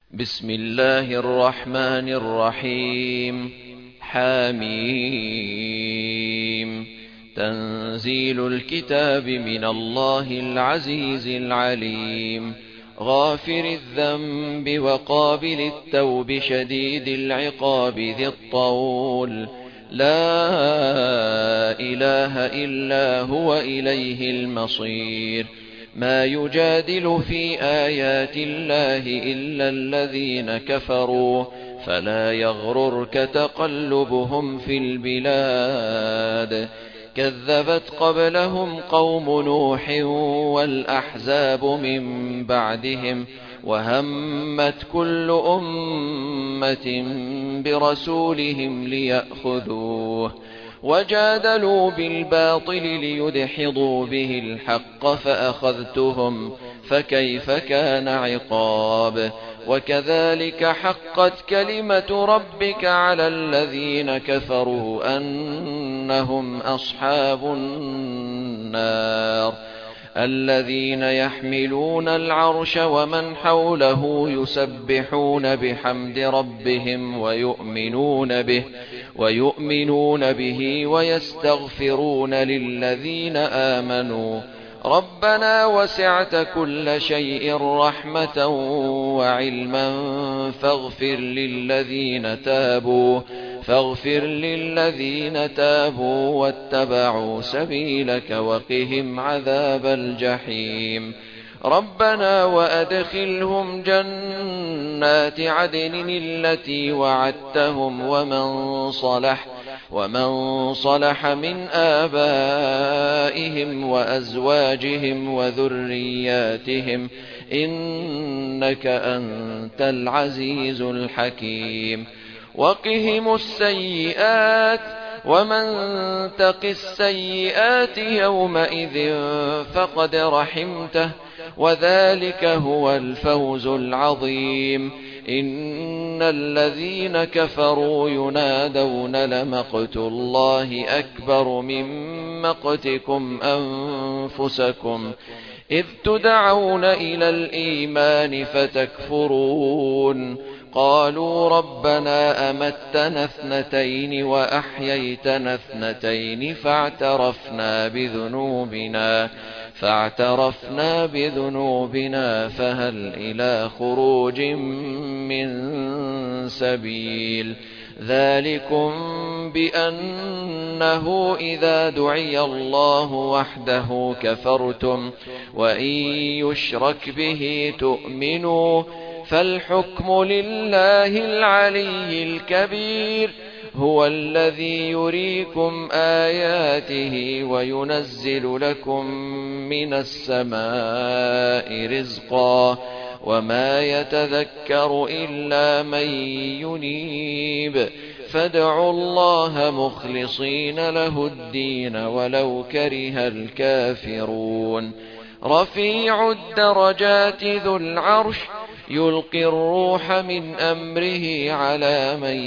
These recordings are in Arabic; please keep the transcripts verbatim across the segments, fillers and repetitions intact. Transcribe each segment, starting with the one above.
بسم الله الرحمن الرحيم. حميم. تنزيل الكتاب من الله العزيز العليم، غافر الذنب وقابل التوب شديد العقاب ذي الطول، لا إله إلا هو إليه المصير. ما يجادل في آيات الله إلا الذين كفروا، فلا يغررك تقلبهم في البلاد. كذبت قبلهم قوم نوح والأحزاب من بعدهم، وهمت كل أمة برسولهم ليأخذوه، وجادلوا بالباطل ليدحضوا به الحق فأخذتهم، فكيف كان عقاب. وكذلك حقت كلمة ربك على الذين كفروا أنهم أصحاب النار. الذين يحملون العرش ومن حوله يسبحون بحمد ربهم ويؤمنون به ويؤمنون به ويستغفرون للذين آمنوا ربنا وسعت كل شيء رحمة وعلما فاغفر للذين تابوا فاغفر للذين تابوا واتبعوا سبيلك وقهم عذاب الجحيم. ربنا وأدخلهم جنات عدن التي وعدتهم ومن صلح ومن صلح من آبائهم وأزواجهم وذرياتهم إنك أنت العزيز الحكيم. وقهم السيئات ومن تق السيئات يومئذ فقد رحمته وذلك هو الفوز العظيم. إن الذين كفروا ينادون لمقت الله أكبر من مقتكم أنفسكم إذ تدعون إلى الإيمان فتكفرون. قالوا ربنا أمتنا اثنتين وأحييتنا اثنتين فاعترفنا بذنوبنا فاعترفنا بذنوبنا فهل إلى خروج من سبيل. ذلكم بأنه إذا دعي الله وحده كفرتم وإن يشرك به تؤمنوا فالحكم لله العلي الكبير. هو الذي يريكم آياته وينزل لكم من السماء رزقا وما يتذكر إلا من ينيب. فادعوا الله مخلصين له الدين ولو كره الكافرون. رفيع الدرجات ذو العرش يلقي الروح من أمره على من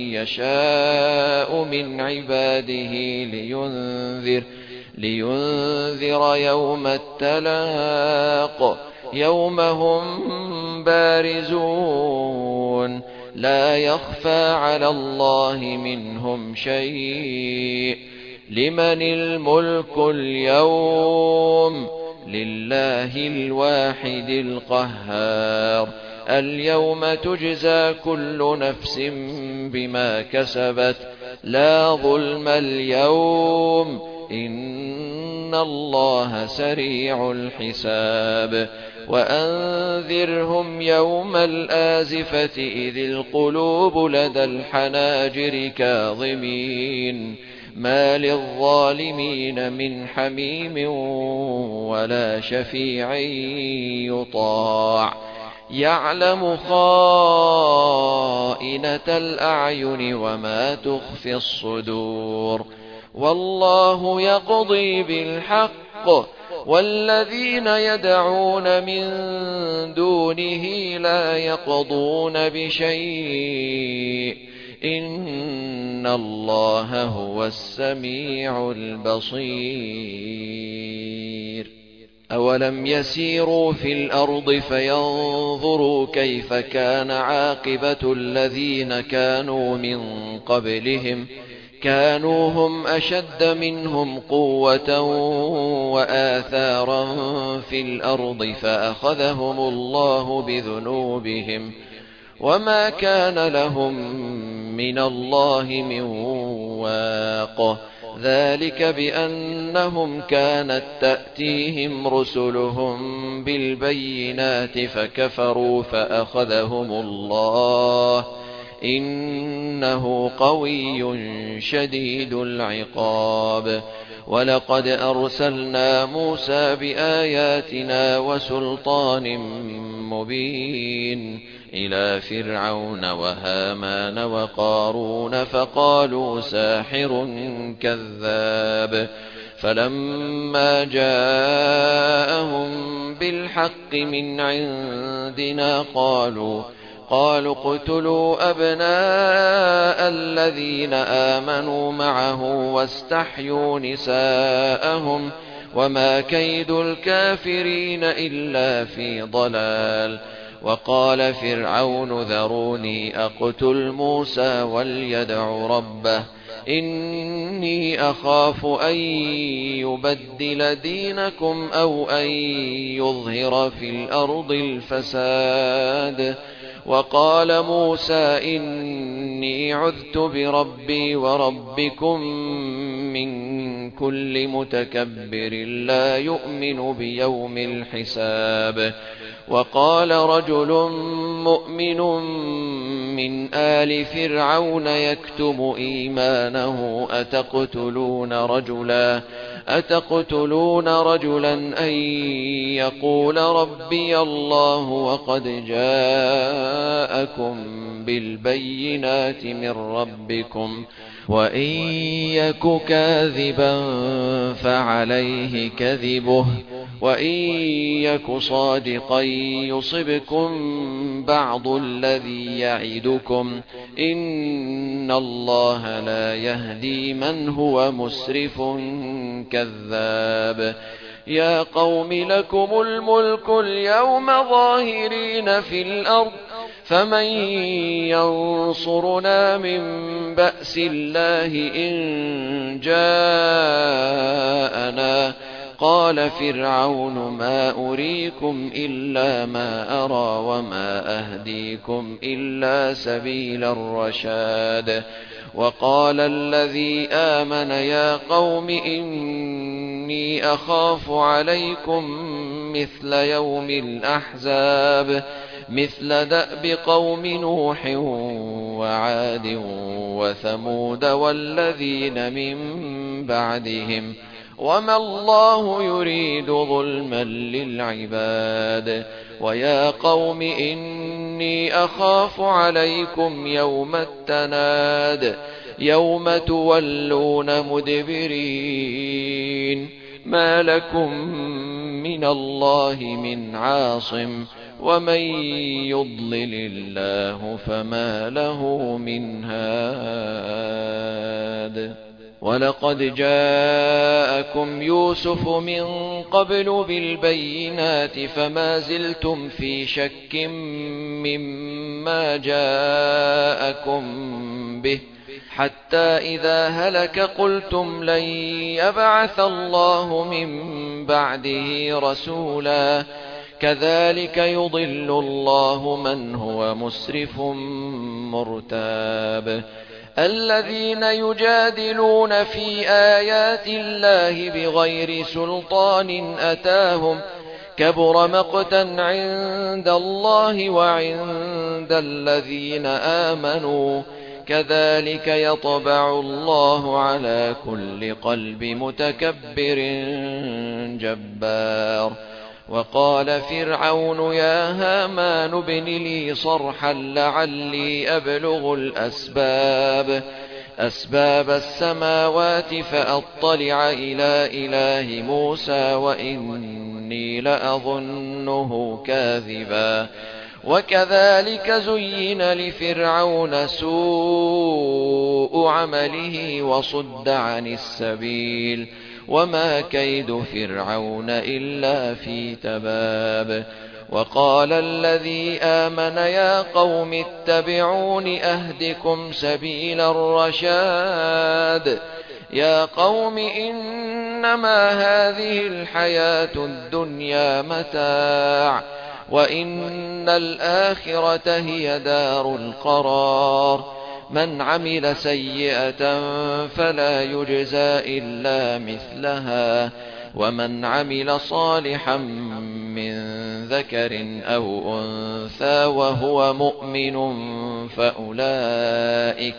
يشاء من عباده لينذر, لينذر يوم التلاق يوم هم بارزون لا يخفى على الله منهم شيء. لمن الملك اليوم؟ لله الواحد القهار. اليوم تجزى كل نفس بما كسبت لا ظلم اليوم إن الله سريع الحساب. وأنذرهم يوم الآزفة إذ القلوب لدى الحناجر كاظمين ما للظالمين من حميم ولا شفيع يطاع. يعلم خائنة الأعين وما تخفي الصدور والله يقضي بالحق والذين يدعون من دونه لا يقضون بشيء إن الله هو السميع البصير. أولم يسيروا في الأرض فينظروا كيف كان عاقبة الذين كانوا من قبلهم كانوا هم أشد منهم قوة وآثارا في الأرض فأخذهم الله بذنوبهم وما كان لهم من الله من واق ذلك بأنهم كانت تأتيهم رسلهم بالبينات فكفروا فأخذهم الله إنه قوي شديد العقاب ولقد أرسلنا موسى بآياتنا وسلطان مبين إلى فرعون وهامان وقارون فقالوا ساحر كذاب فلما جاءهم بالحق من عندنا قالوا قالوا اقتلوا أبناء الذين آمنوا معه واستحيوا نساءهم وما كيد الكافرين إلا في ضلال وقال فرعون ذروني أقتل موسى وليدع ربه إني أخاف أن يبدل دينكم أو أن يظهر في الأرض الفساد وقال موسى إني عذت بربي وربكم من كل متكبر لا يؤمن بيوم الحساب وقال رجل مؤمن من آل فرعون يكتم إيمانه أتقتلون رجلا أتقتلون رجلا أن يقول ربي الله وقد جاءكم بالبينات من ربكم وإن يك كاذبا فعليه كذبه وإن يك صادقا يصبكم بعض الذي يعدكم إن الله لا يهدي من هو مسرف كذاب يا قوم لكم الملك اليوم ظاهرين في الأرض فمن ينصرنا من بأس الله إن جاءنا قال فرعون ما أريكم إلا ما أرى وما أهديكم إلا سبيل الرشاد وقال الذي آمن يا قوم إني أخاف عليكم مثل يوم الأحزاب مثل دأب قوم نوح وعاد وثمود والذين من بعدهم وما الله يريد ظلما للعباد ويا قوم إني أخاف عليكم يوم التناد يوم تولون مدبرين ما لكم من الله من عاصم ومن يضلل الله فما له من هاد ولقد جاءكم يوسف من قبل بالبينات فما زلتم في شك مما جاءكم به حتى إذا هلك قلتم لن يبعث الله من بعده رسولا كذلك يضل الله من هو مسرف مرتاب الذين يجادلون في آيات الله بغير سلطان أتاهم كبر مقتا عند الله وعند الذين آمنوا كذلك يطبع الله على كل قلب متكبر جبار وقال فرعون يا هامان ابن لي صرحا لعلي أبلغ الأسباب أسباب السماوات فأطلع إلى إله موسى وإني لأظنه كاذبا وكذلك زين لفرعون سوء عمله وصد عن السبيل وما كيد فرعون إلا في تباب. وقال الذي آمن يا قوم اتبعون أهدكم سبيل الرشاد. يا قوم إنما هذه الحياة الدنيا متاع وإن الآخرة هي دار القرار. من عمل سيئة فلا يجزى إلا مثلها ومن عمل صالحا من ذكر أو أنثى وهو مؤمن فأولئك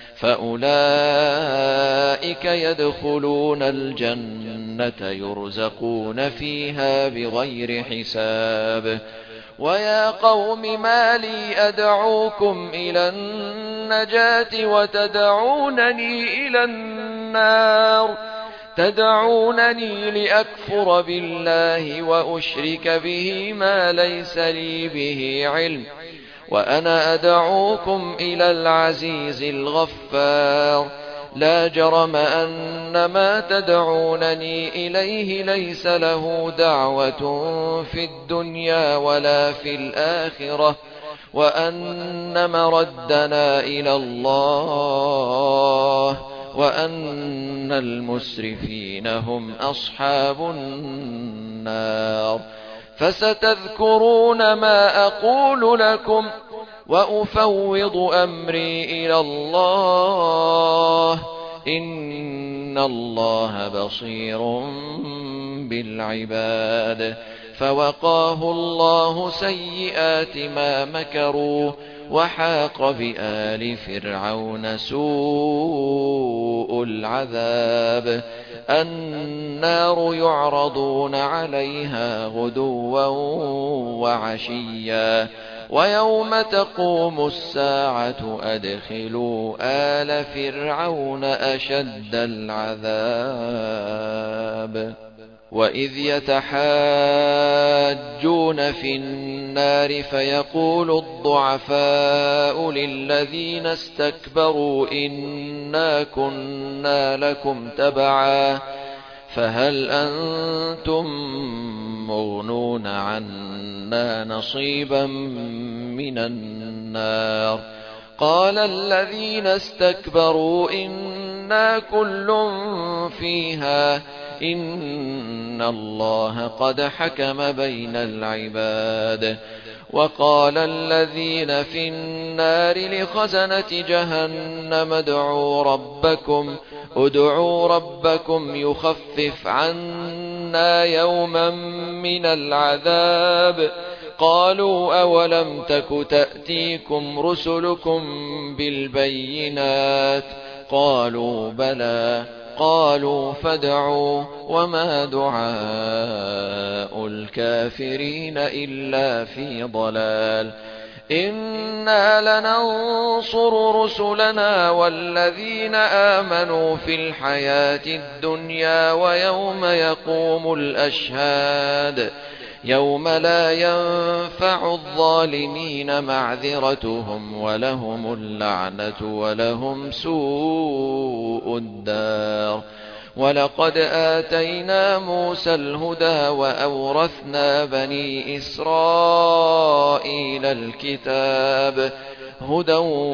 فأولئك يدخلون الجنة يرزقون فيها بغير حساب. ويا قوم ما لي أدعوكم إلى النجاة وتدعونني إلى النار تدعونني لأكفر بالله وأشرك به ما ليس لي به علم وأنا أدعوكم إلى العزيز الغفار. لا جرم أن ما تدعونني إليه ليس له دعوة في الدنيا ولا في الآخرة وأن مردنا إلى الله وأن المسرفين هم أصحاب النار. فستذكرون ما أقول لكم وأفوض أمري إلى الله إن الله بصير بالعباد. فوقاه الله سيئات ما مكروا وحاق بآل فرعون سوء العذاب. النار يعرضون عليها غدوا وعشيا ويوم تقوم الساعة أدخلوا آل فرعون أشد العذاب. وإذ يتحاجون في النار فيقول الضعفاء للذين استكبروا إنا كنا لكم تبعا فهل أنتم مغنون عنا نصيبا من النار. قال الذين استكبروا إنا كل فيها إن الله قد حكم بين العباد. وقال الذين في النار لخزنة جهنم ادعوا ربكم ادعوا ربكم يخفف عنا يوما من العذاب. قالوا أولم تك تأتيكم رسلكم بالبينات قالوا بلى قالوا فادعوا وما دعاء الكافرين إلا في ضلال. إنا لننصر رسلنا والذين آمنوا في الحياة الدنيا ويوم يقوم الأشهاد يوم لا ينفع الظالمين معذرتهم ولهم اللعنة ولهم سوء الدار. ولقد آتينا موسى الهدى وأورثنا بني إسرائيل الكتاب هدى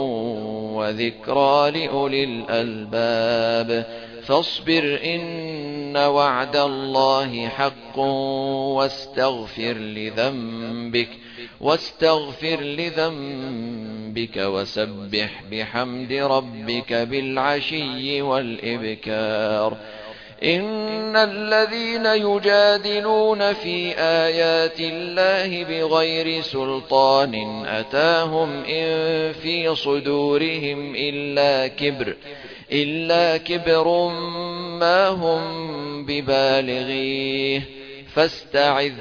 وذكرى لأولي الألباب. فاصبر إن وعد الله حق واستغفر لذنبك واستغفر لذنبك وسبح بحمد ربك بالعشي والإبكار. إن الذين يجادلون في آيات الله بغير سلطان أتاهم إن في صدورهم إلا كبر إلا كبر ما هم ببالغيه فاستعذ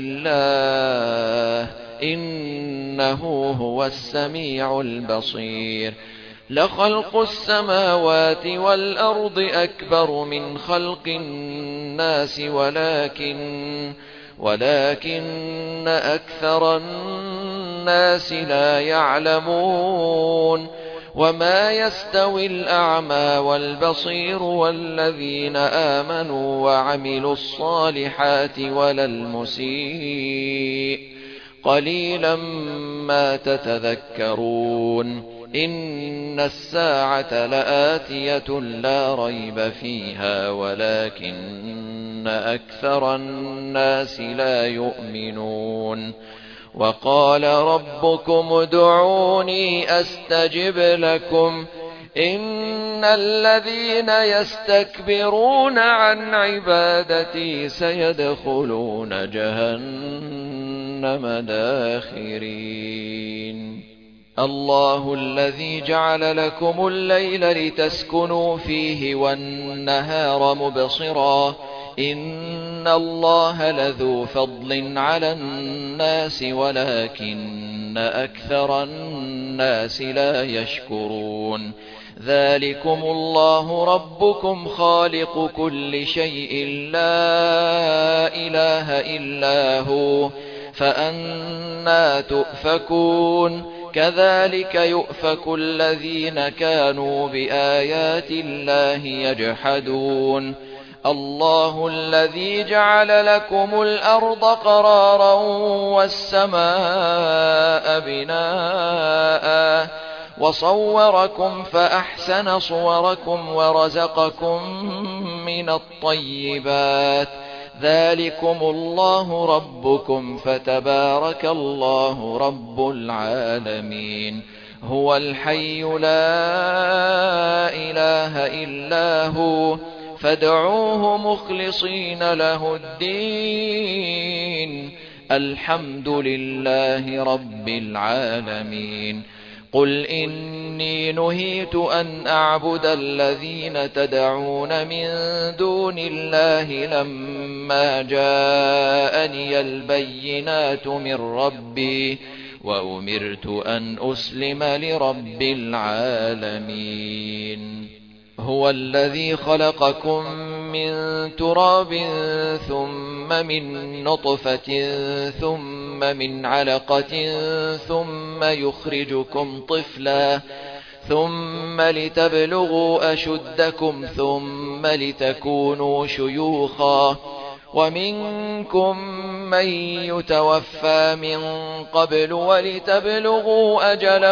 بالله إنه هو السميع البصير. لخلق السماوات والأرض أكبر من خلق الناس ولكن ولكن أكثر الناس لا يعلمون. وما يستوي الأعمى والبصير والذين آمنوا وعملوا الصالحات ولا المسيء قليلا ما تتذكرون إن الساعة لآتية لا ريب فيها ولكن أكثر الناس لا يؤمنون وقال ربكم ادعوني أستجب لكم إن الذين يستكبرون عن عبادتي سيدخلون جهنم داخرين الله الذي جعل لكم الليل لتسكنوا فيه والنهار مبصرا إن الله لذو فضل على الناس ولكن أكثر الناس لا يشكرون ذلكم الله ربكم خالق كل شيء لا إله إلا هو فأنى تؤفكون كذلك يؤفك الذين كانوا بآيات الله يجحدون الله الذي جعل لكم الأرض قرارا والسماء بناء وصوركم فأحسن صوركم ورزقكم من الطيبات ذلكم الله ربكم فتبارك الله رب العالمين هو الحي لا إله إلا هو فادعوه مخلصين له الدين الحمد لله رب العالمين قل إني نهيت أن أعبد الذين تدعون من دون الله لما جاءني البينات من ربي وأمرت أن أسلم لرب العالمين هو الذي خلقكم من تراب ثم من نطفة ثم من علقة ثم يخرجكم طفلا ثم لتبلغوا أشدكم ثم لتكونوا شيوخا ومنكم من يتوفى من قبل ولتبلغوا أجلا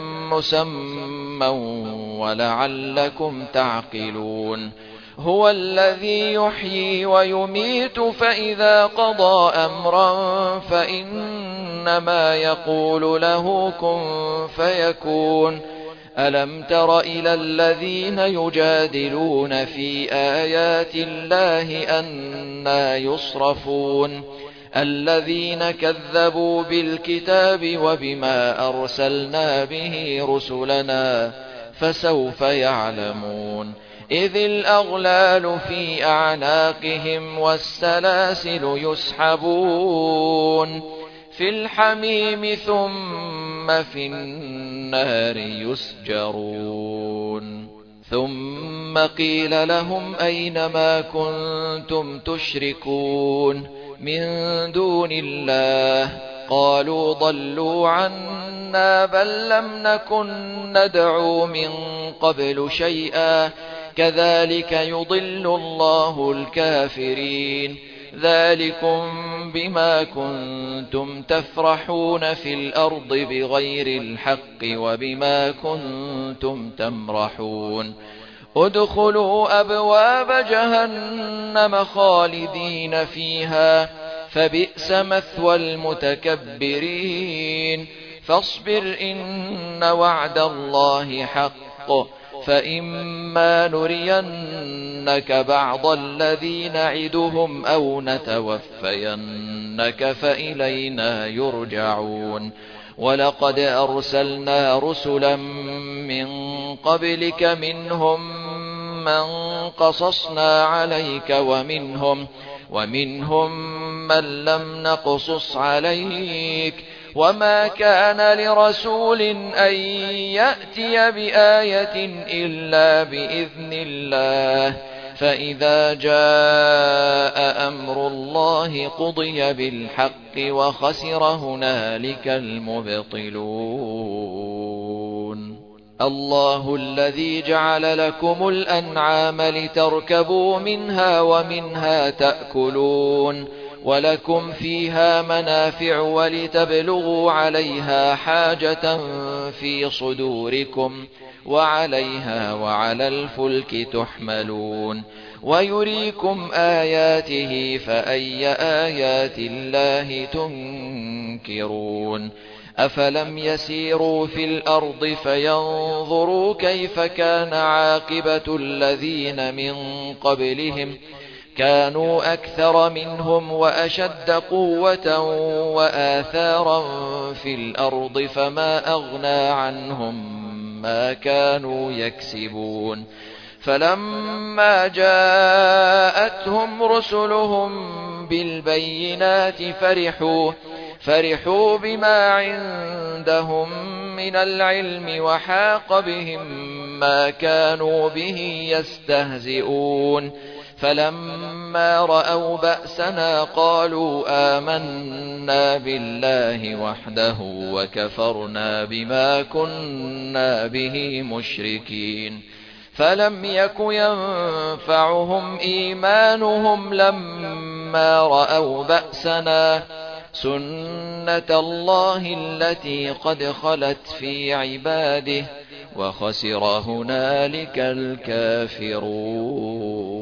مسمى ولعلكم تعقلون هو الذي يحيي ويميت فإذا قضى أمرا فإنما يقول له كن فيكون ألم تر إلى الذين يجادلون في آيات الله أنى يصرفون الذين كذبوا بالكتاب وبما أرسلنا به رسلنا فسوف يعلمون إذ الأغلال في أعناقهم والسلاسل يسحبون في الحميم ثم في النار يسجرون ثم قيل لهم أين ما كنتم تشركون من دون الله قالوا ضلوا عنا بل لم نكن ندعو من قبل شيئا كذلك يضل الله الكافرين ذلكم بما كنتم تفرحون في الأرض بغير الحق وبما كنتم تمرحون ادخلوا أبواب جهنم خالدين فيها فبئس مثوى المتكبرين فاصبر إن وعد الله حق فإما نرينك بعض الذي نعدهم أو نتوفينك فإلينا يرجعون ولقد أرسلنا رسلا من قبلك منهم من قصصنا عليك ومنهم ومنهم من لم نقصص عليك وما كان لرسول أن يأتي بآية إلا بإذن الله فإذا جاء أمر الله قضي بالحق وخسر هنالك المبطلون الله الذي جعل لكم الأنعام لتركبوا منها ومنها تأكلون ولكم فيها منافع ولتبلغوا عليها حاجة في صدوركم وعليها وعلى الفلك تحملون ويريكم آياته فأي آيات الله تنكرون أفلم يسيروا في الأرض فينظروا كيف كان عاقبة الذين من قبلهم كانوا أكثر منهم وأشد قوة وآثارا في الأرض فما أغنى عنهم ما كانوا يكسبون فلما جاءتهم رسلهم بالبينات فرحوا فرحوا بما عندهم من العلم وحاق بهم ما كانوا به يستهزئون فلما رأوا بأسنا قالوا آمنا بالله وحده وكفرنا بما كنا به مشركين فلم يك ينفعهم إيمانهم لما رأوا بأسنا سنة الله التي قد خلت في عباده وخسر هنالك الكافرون.